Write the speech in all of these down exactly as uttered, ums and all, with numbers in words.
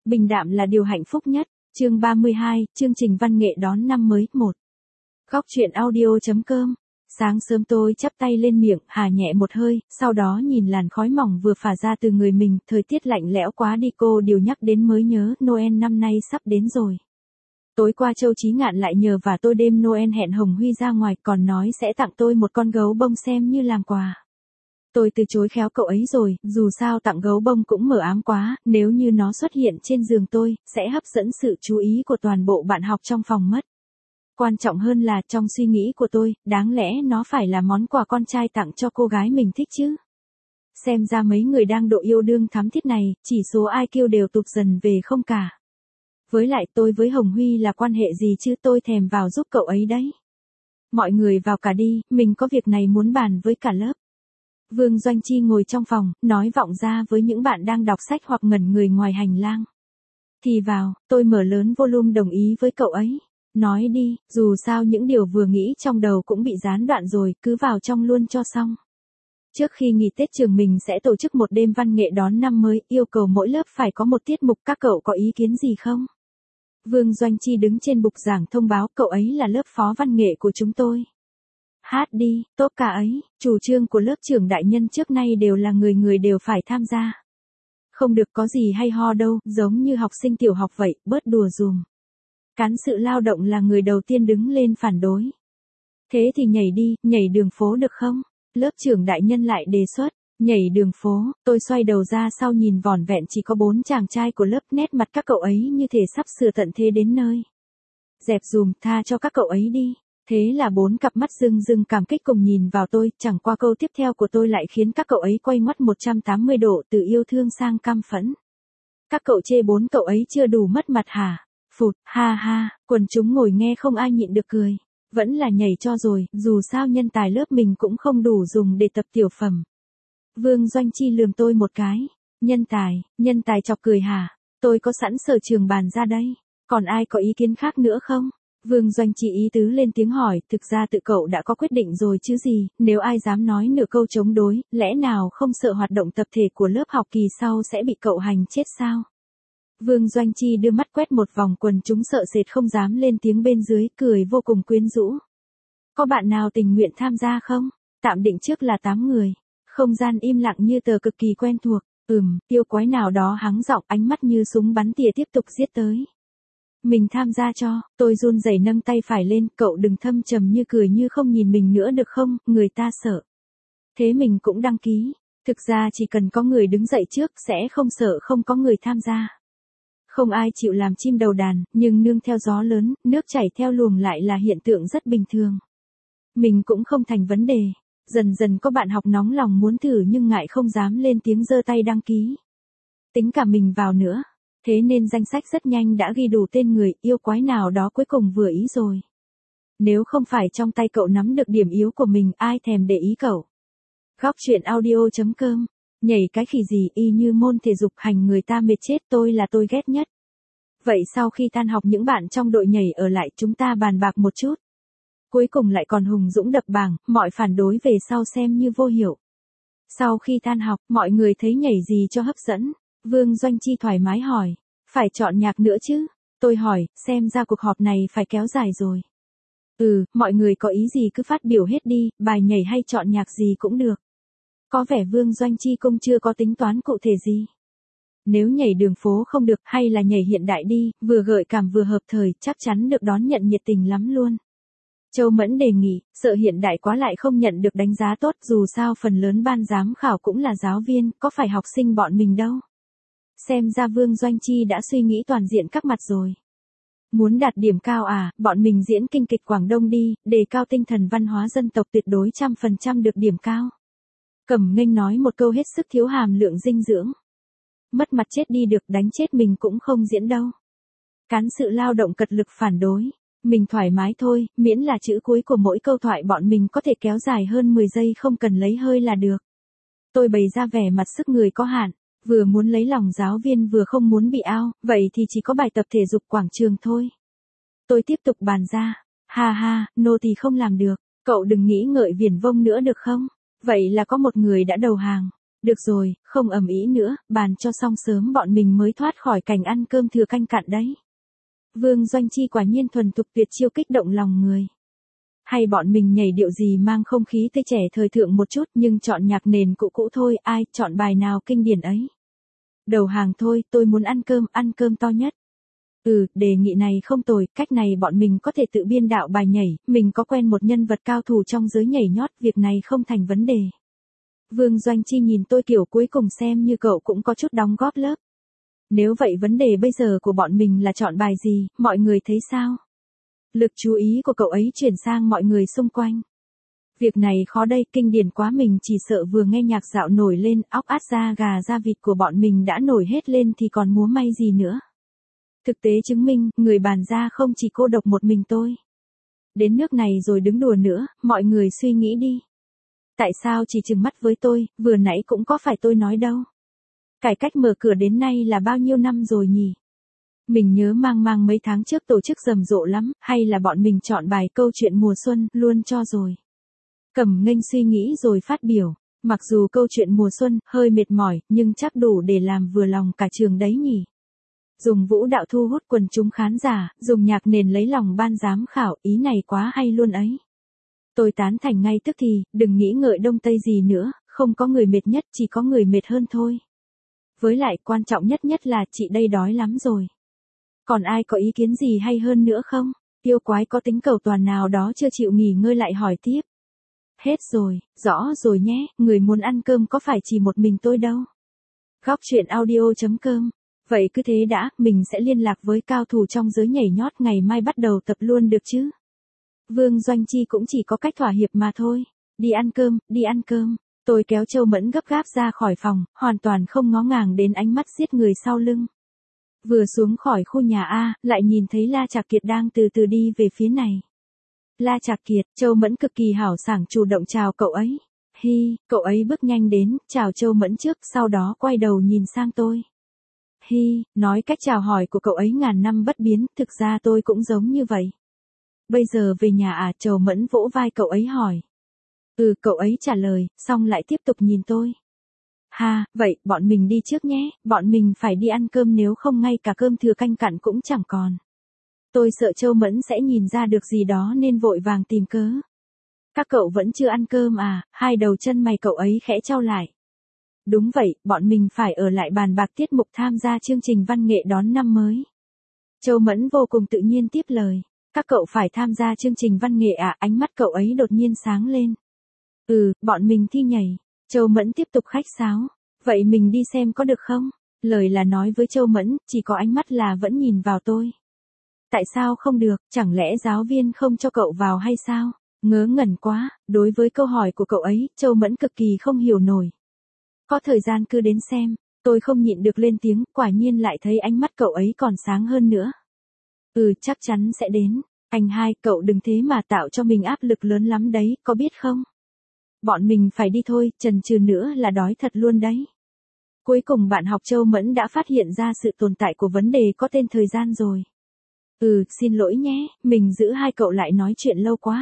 Bình đạm là điều hạnh phúc nhất. Chương ba mươi hai, chương trình văn nghệ đón năm mới. một. Góc truyện audio.com. Sáng sớm tôi chắp tay lên miệng, hà nhẹ một hơi, sau đó nhìn làn khói mỏng vừa phả ra từ người mình, thời tiết lạnh lẽo quá đi, cô điều nhắc đến mới nhớ, Noel năm nay sắp đến rồi. Tối qua Châu Chí Ngạn lại nhờ và tôi đêm Noel hẹn Hồng Huy ra ngoài, còn nói sẽ tặng tôi một con gấu bông xem như làm quà. Tôi từ chối khéo cậu ấy rồi, dù sao tặng gấu bông cũng mờ ám quá, nếu như nó xuất hiện trên giường tôi, sẽ hấp dẫn sự chú ý của toàn bộ bạn học trong phòng mất. Quan trọng hơn là trong suy nghĩ của tôi, đáng lẽ nó phải là món quà con trai tặng cho cô gái mình thích chứ. Xem ra mấy người đang độ yêu đương thắm thiết này, chỉ số i kiu đều tụt dần về không cả. Với lại tôi với Hồng Huy là quan hệ gì chứ, tôi thèm vào giúp cậu ấy đấy. Mọi người vào cả đi, mình có việc này muốn bàn với cả lớp. Vương Doanh Chi ngồi trong phòng, nói vọng ra với những bạn đang đọc sách hoặc ngẩn người ngoài hành lang. Thì vào, tôi mở lớn volume đồng ý với cậu ấy. Nói đi, dù sao những điều vừa nghĩ trong đầu cũng bị gián đoạn rồi, cứ vào trong luôn cho xong. Trước khi nghỉ Tết trường mình sẽ tổ chức một đêm văn nghệ đón năm mới, yêu cầu mỗi lớp phải có một tiết mục, các cậu có ý kiến gì không? Vương Doanh Chi đứng trên bục giảng thông báo, cậu ấy là lớp phó văn nghệ của chúng tôi. Hát đi, tốt cả ấy, chủ trương của lớp trưởng đại nhân trước nay đều là người người đều phải tham gia. Không được có gì hay ho đâu, giống như học sinh tiểu học vậy, bớt đùa dùm. Cán sự lao động là người đầu tiên đứng lên phản đối. Thế thì nhảy đi, nhảy đường phố được không? Lớp trưởng đại nhân lại đề xuất, nhảy đường phố, tôi xoay đầu ra sau nhìn vỏn vẹn chỉ có bốn chàng trai của lớp, nét mặt các cậu ấy như thể sắp sửa tận thế đến nơi. Dẹp dùm, tha cho các cậu ấy đi. Thế là bốn cặp mắt rưng rưng cảm kích cùng nhìn vào tôi, chẳng qua câu tiếp theo của tôi lại khiến các cậu ấy quay ngoắt một trăm tám mươi độ từ yêu thương sang căm phẫn. Các cậu chê bốn cậu ấy chưa đủ mất mặt hả? Phụt, ha ha, quần chúng ngồi nghe không ai nhịn được cười. Vẫn là nhảy cho rồi, dù sao nhân tài lớp mình cũng không đủ dùng để tập tiểu phẩm. Vương Doanh Chi lườm tôi một cái. Nhân tài, nhân tài chọc cười hả? Tôi có sẵn sở trường bàn ra đây. Còn ai có ý kiến khác nữa không? Vương Doanh Chi ý tứ lên tiếng hỏi, thực ra tự cậu đã có quyết định rồi chứ gì, nếu ai dám nói nửa câu chống đối, lẽ nào không sợ hoạt động tập thể của lớp học kỳ sau sẽ bị cậu hành chết sao? Vương Doanh Chi đưa mắt quét một vòng, quần chúng sợ sệt không dám lên tiếng bên dưới, cười vô cùng quyến rũ. Có bạn nào tình nguyện tham gia không? Tạm định trước là tám người. Không gian im lặng như tờ, cực kỳ quen thuộc. Ừm, yêu quái nào đó hắng giọng, ánh mắt như súng bắn tỉa tiếp tục giết tới. Mình tham gia cho, tôi run rẩy nâng tay phải lên, cậu đừng thâm trầm như cười như không nhìn mình nữa được không, người ta sợ. Thế mình cũng đăng ký. Thực ra chỉ cần có người đứng dậy trước sẽ không sợ không có người tham gia. Không ai chịu làm chim đầu đàn, nhưng nương theo gió lớn, nước chảy theo luồng lại là hiện tượng rất bình thường. Mình cũng không thành vấn đề. Dần dần có bạn học nóng lòng muốn thử nhưng ngại không dám lên tiếng giơ tay đăng ký. Tính cả mình vào nữa. Thế nên danh sách rất nhanh đã ghi đủ tên người, yêu quái nào đó cuối cùng vừa ý rồi. Nếu không phải trong tay cậu nắm được điểm yếu của mình, ai thèm để ý cậu. Góc truyện audio.com. Nhảy cái khỉ gì, y như môn thể dục hành người ta mệt chết, tôi là tôi ghét nhất. Vậy sau khi tan học những bạn trong đội nhảy ở lại, chúng ta bàn bạc một chút. Cuối cùng lại còn hùng dũng đập bảng, mọi phản đối về sau xem như vô hiệu. Sau khi tan học, mọi người thấy nhảy gì cho hấp dẫn? Vương Doanh Chi thoải mái hỏi, phải chọn nhạc nữa chứ? Tôi hỏi, xem ra cuộc họp này phải kéo dài rồi. Ừ, mọi người có ý gì cứ phát biểu hết đi, bài nhảy hay chọn nhạc gì cũng được. Có vẻ Vương Doanh Chi cũng chưa có tính toán cụ thể gì. Nếu nhảy đường phố không được, hay là nhảy hiện đại đi, vừa gợi cảm vừa hợp thời, chắc chắn được đón nhận nhiệt tình lắm luôn. Châu Mẫn đề nghị, sợ hiện đại quá lại không nhận được đánh giá tốt, dù sao phần lớn ban giám khảo cũng là giáo viên, có phải học sinh bọn mình đâu. Xem ra Vương Doanh Chi đã suy nghĩ toàn diện các mặt rồi. Muốn đạt điểm cao à, bọn mình diễn kinh kịch Quảng Đông đi, đề cao tinh thần văn hóa dân tộc, tuyệt đối trăm phần trăm được điểm cao. Cẩm Nghênh nói một câu hết sức thiếu hàm lượng dinh dưỡng. Mất mặt chết đi được, đánh chết mình cũng không diễn đâu. Cán sự lao động cật lực phản đối. Mình thoải mái thôi, miễn là chữ cuối của mỗi câu thoại bọn mình có thể kéo dài hơn mười giây, không cần lấy hơi là được. Tôi bày ra vẻ mặt sức người có hạn, vừa muốn lấy lòng giáo viên vừa không muốn bị ao, vậy thì chỉ có bài tập thể dục quảng trường thôi. Tôi tiếp tục bàn ra, ha ha, nô thì không làm được, cậu đừng nghĩ ngợi viển vông nữa được không? Vậy là có một người đã đầu hàng. Được rồi, không ầm ĩ nữa, bàn cho xong sớm bọn mình mới thoát khỏi cảnh ăn cơm thừa canh cặn đấy. Vương Doanh Chi quả nhiên thuần thục tuyệt chiêu kích động lòng người. Hay bọn mình nhảy điệu gì mang không khí tê trẻ thời thượng một chút nhưng chọn nhạc nền cũ cũ thôi, ai chọn bài nào kinh điển ấy. Đầu hàng thôi, tôi muốn ăn cơm, ăn cơm to nhất. Ừ, đề nghị này không tồi, cách này bọn mình có thể tự biên đạo bài nhảy, mình có quen một nhân vật cao thủ trong giới nhảy nhót, việc này không thành vấn đề. Vương Doanh Chi nhìn tôi kiểu cuối cùng xem như cậu cũng có chút đóng góp lớp. Nếu vậy vấn đề bây giờ của bọn mình là chọn bài gì, mọi người thấy sao? Lực chú ý của cậu ấy chuyển sang mọi người xung quanh. Việc này khó đây, kinh điển quá, mình chỉ sợ vừa nghe nhạc dạo nổi lên, óc át da gà da vịt của bọn mình đã nổi hết lên thì còn múa may gì nữa. Thực tế chứng minh, người bàn ra không chỉ cô độc một mình tôi. Đến nước này rồi đứng đùa nữa, mọi người suy nghĩ đi. Tại sao chỉ trừng mắt với tôi, vừa nãy cũng có phải tôi nói đâu. Cải cách mở cửa đến nay là bao nhiêu năm rồi nhỉ? Mình nhớ mang mang mấy tháng trước tổ chức rầm rộ lắm, hay là bọn mình chọn bài câu chuyện mùa xuân, luôn cho rồi. Cẩm Nghênh suy nghĩ rồi phát biểu, mặc dù câu chuyện mùa xuân hơi mệt mỏi, nhưng chắc đủ để làm vừa lòng cả trường đấy nhỉ. Dùng vũ đạo thu hút quần chúng khán giả, dùng nhạc nền lấy lòng ban giám khảo, ý này quá hay luôn ấy. Tôi tán thành ngay tức thì, đừng nghĩ ngợi đông tây gì nữa, không có người mệt nhất, chỉ có người mệt hơn thôi. Với lại quan trọng nhất nhất là chị đây đói lắm rồi. Còn ai có ý kiến gì hay hơn nữa không? Yêu quái có tính cầu toàn nào đó chưa chịu nghỉ ngơi lại hỏi tiếp. Hết rồi, rõ rồi nhé, người muốn ăn cơm có phải chỉ một mình tôi đâu. Góc truyện audio chấm com. Vậy cứ thế đã, mình sẽ liên lạc với cao thủ trong giới nhảy nhót ngày mai bắt đầu tập luôn được chứ. Vương Doanh Chi cũng chỉ có cách thỏa hiệp mà thôi. Đi ăn cơm, đi ăn cơm. Tôi kéo Châu Mẫn gấp gáp ra khỏi phòng, hoàn toàn không ngó ngàng đến ánh mắt giết người sau lưng. Vừa xuống khỏi khu nhà A, lại nhìn thấy La Trạc Kiệt đang từ từ đi về phía này. La Trạc Kiệt, Châu Mẫn cực kỳ hào sảng chủ động chào cậu ấy. Hi, cậu ấy bước nhanh đến, chào Châu Mẫn trước, sau đó quay đầu nhìn sang tôi. Hi, nói cách chào hỏi của cậu ấy ngàn năm bất biến, thực ra tôi cũng giống như vậy. Bây giờ về nhà à? Châu Mẫn vỗ vai cậu ấy hỏi. Ừ, cậu ấy trả lời, xong lại tiếp tục nhìn tôi. Ha, vậy, bọn mình đi trước nhé, bọn mình phải đi ăn cơm nếu không ngay cả cơm thừa canh cặn cũng chẳng còn. Tôi sợ Châu Mẫn sẽ nhìn ra được gì đó nên vội vàng tìm cớ. Các cậu vẫn chưa ăn cơm à? Hai đầu chân mày cậu ấy khẽ chau lại. Đúng vậy, bọn mình phải ở lại bàn bạc tiết mục tham gia chương trình văn nghệ đón năm mới. Châu Mẫn vô cùng tự nhiên tiếp lời. Các cậu phải tham gia chương trình văn nghệ à? Ánh mắt cậu ấy đột nhiên sáng lên. Ừ, bọn mình thi nhảy. Châu Mẫn tiếp tục khách sáo. Vậy mình đi xem có được không? Lời là nói với Châu Mẫn, chỉ có ánh mắt là vẫn nhìn vào tôi. Tại sao không được, chẳng lẽ giáo viên không cho cậu vào hay sao? Ngớ ngẩn quá, đối với câu hỏi của cậu ấy, Châu Mẫn cực kỳ không hiểu nổi. Có thời gian cứ đến xem, tôi không nhịn được lên tiếng, quả nhiên lại thấy ánh mắt cậu ấy còn sáng hơn nữa. Ừ, chắc chắn sẽ đến. Anh hai, cậu đừng thế mà tạo cho mình áp lực lớn lắm đấy, có biết không? Bọn mình phải đi thôi, chần chừ nữa là đói thật luôn đấy. Cuối cùng bạn học Châu Mẫn đã phát hiện ra sự tồn tại của vấn đề có tên thời gian rồi. Ừ, xin lỗi nhé, mình giữ hai cậu lại nói chuyện lâu quá.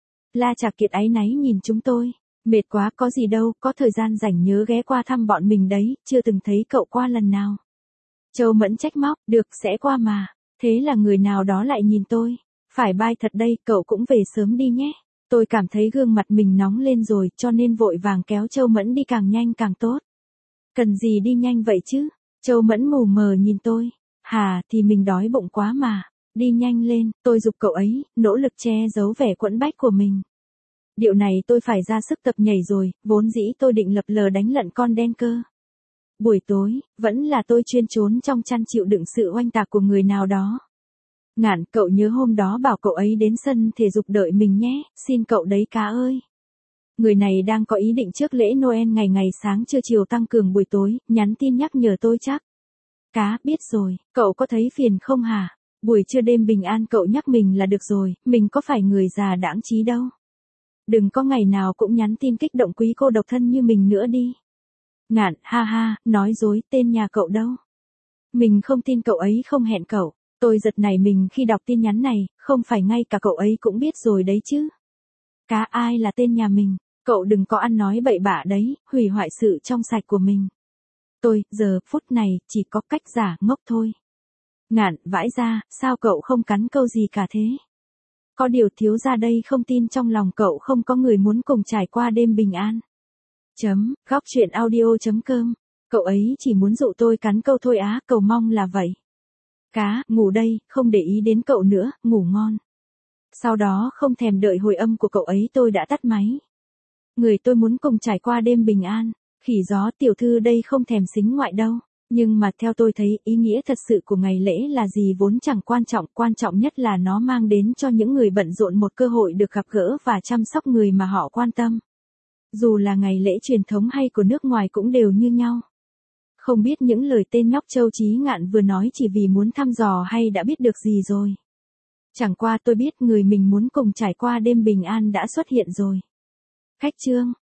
La Trạc Kiệt áy náy nhìn chúng tôi. Mệt quá, có gì đâu, có thời gian rảnh nhớ ghé qua thăm bọn mình đấy, chưa từng thấy cậu qua lần nào. Châu Mẫn trách móc, được, sẽ qua mà. Thế là người nào đó lại nhìn tôi. Phải bye thật đây, cậu cũng về sớm đi nhé. Tôi cảm thấy gương mặt mình nóng lên rồi, cho nên vội vàng kéo Châu Mẫn đi càng nhanh càng tốt. Cần gì đi nhanh vậy chứ? Châu Mẫn mù mờ nhìn tôi. Hà, thì mình đói bụng quá mà. Đi nhanh lên, tôi giục cậu ấy, nỗ lực che giấu vẻ quẫn bách của mình. Điệu này tôi phải ra sức tập nhảy rồi, vốn dĩ tôi định lập lờ đánh lận con đen cơ. Buổi tối, vẫn là tôi chuyên trốn trong chăn chịu đựng sự oanh tạc của người nào đó. Ngạn, cậu nhớ hôm đó bảo cậu ấy đến sân thể dục đợi mình nhé, xin cậu đấy cá ơi. Người này đang có ý định trước lễ Noel ngày ngày sáng trưa chiều tăng cường buổi tối, nhắn tin nhắc nhở tôi chắc. Cá, biết rồi, cậu có thấy phiền không hả? Buổi trưa đêm bình an cậu nhắc mình là được rồi, mình có phải người già đãng trí đâu. Đừng có ngày nào cũng nhắn tin kích động quý cô độc thân như mình nữa đi. Ngạn, ha ha, nói dối, tên nhà cậu đâu? Mình không tin cậu ấy không hẹn cậu. Tôi giật nảy mình khi đọc tin nhắn này, không phải ngay cả cậu ấy cũng biết rồi đấy chứ. Cá, ai là tên nhà mình? Cậu đừng có ăn nói bậy bạ đấy, hủy hoại sự trong sạch của mình. Tôi, giờ, phút này, chỉ có cách giả ngốc thôi. Ngạn, vãi ra, sao cậu không cắn câu gì cả thế? Có điều thiếu gia đây không tin trong lòng cậu không có người muốn cùng trải qua đêm bình an. Chấm, góc chuyện audio chấm com. Cậu ấy chỉ muốn dụ tôi cắn câu thôi á, cầu mong là vậy. Cá, ngủ đây, không để ý đến cậu nữa, ngủ ngon. Sau đó không thèm đợi hồi âm của cậu ấy tôi đã tắt máy. Người tôi muốn cùng trải qua đêm bình an. Khỉ gió tiểu thư đây không thèm xính ngoại đâu. Nhưng mà theo tôi thấy ý nghĩa thật sự của ngày lễ là gì vốn chẳng quan trọng. Quan trọng nhất là nó mang đến cho những người bận rộn một cơ hội được gặp gỡ và chăm sóc người mà họ quan tâm. Dù là ngày lễ truyền thống hay của nước ngoài cũng đều như nhau. Không biết những lời tên nhóc Châu Chí Ngạn vừa nói chỉ vì muốn thăm dò hay đã biết được gì rồi. Chẳng qua tôi biết người mình muốn cùng trải qua đêm bình an đã xuất hiện rồi. Khách chương.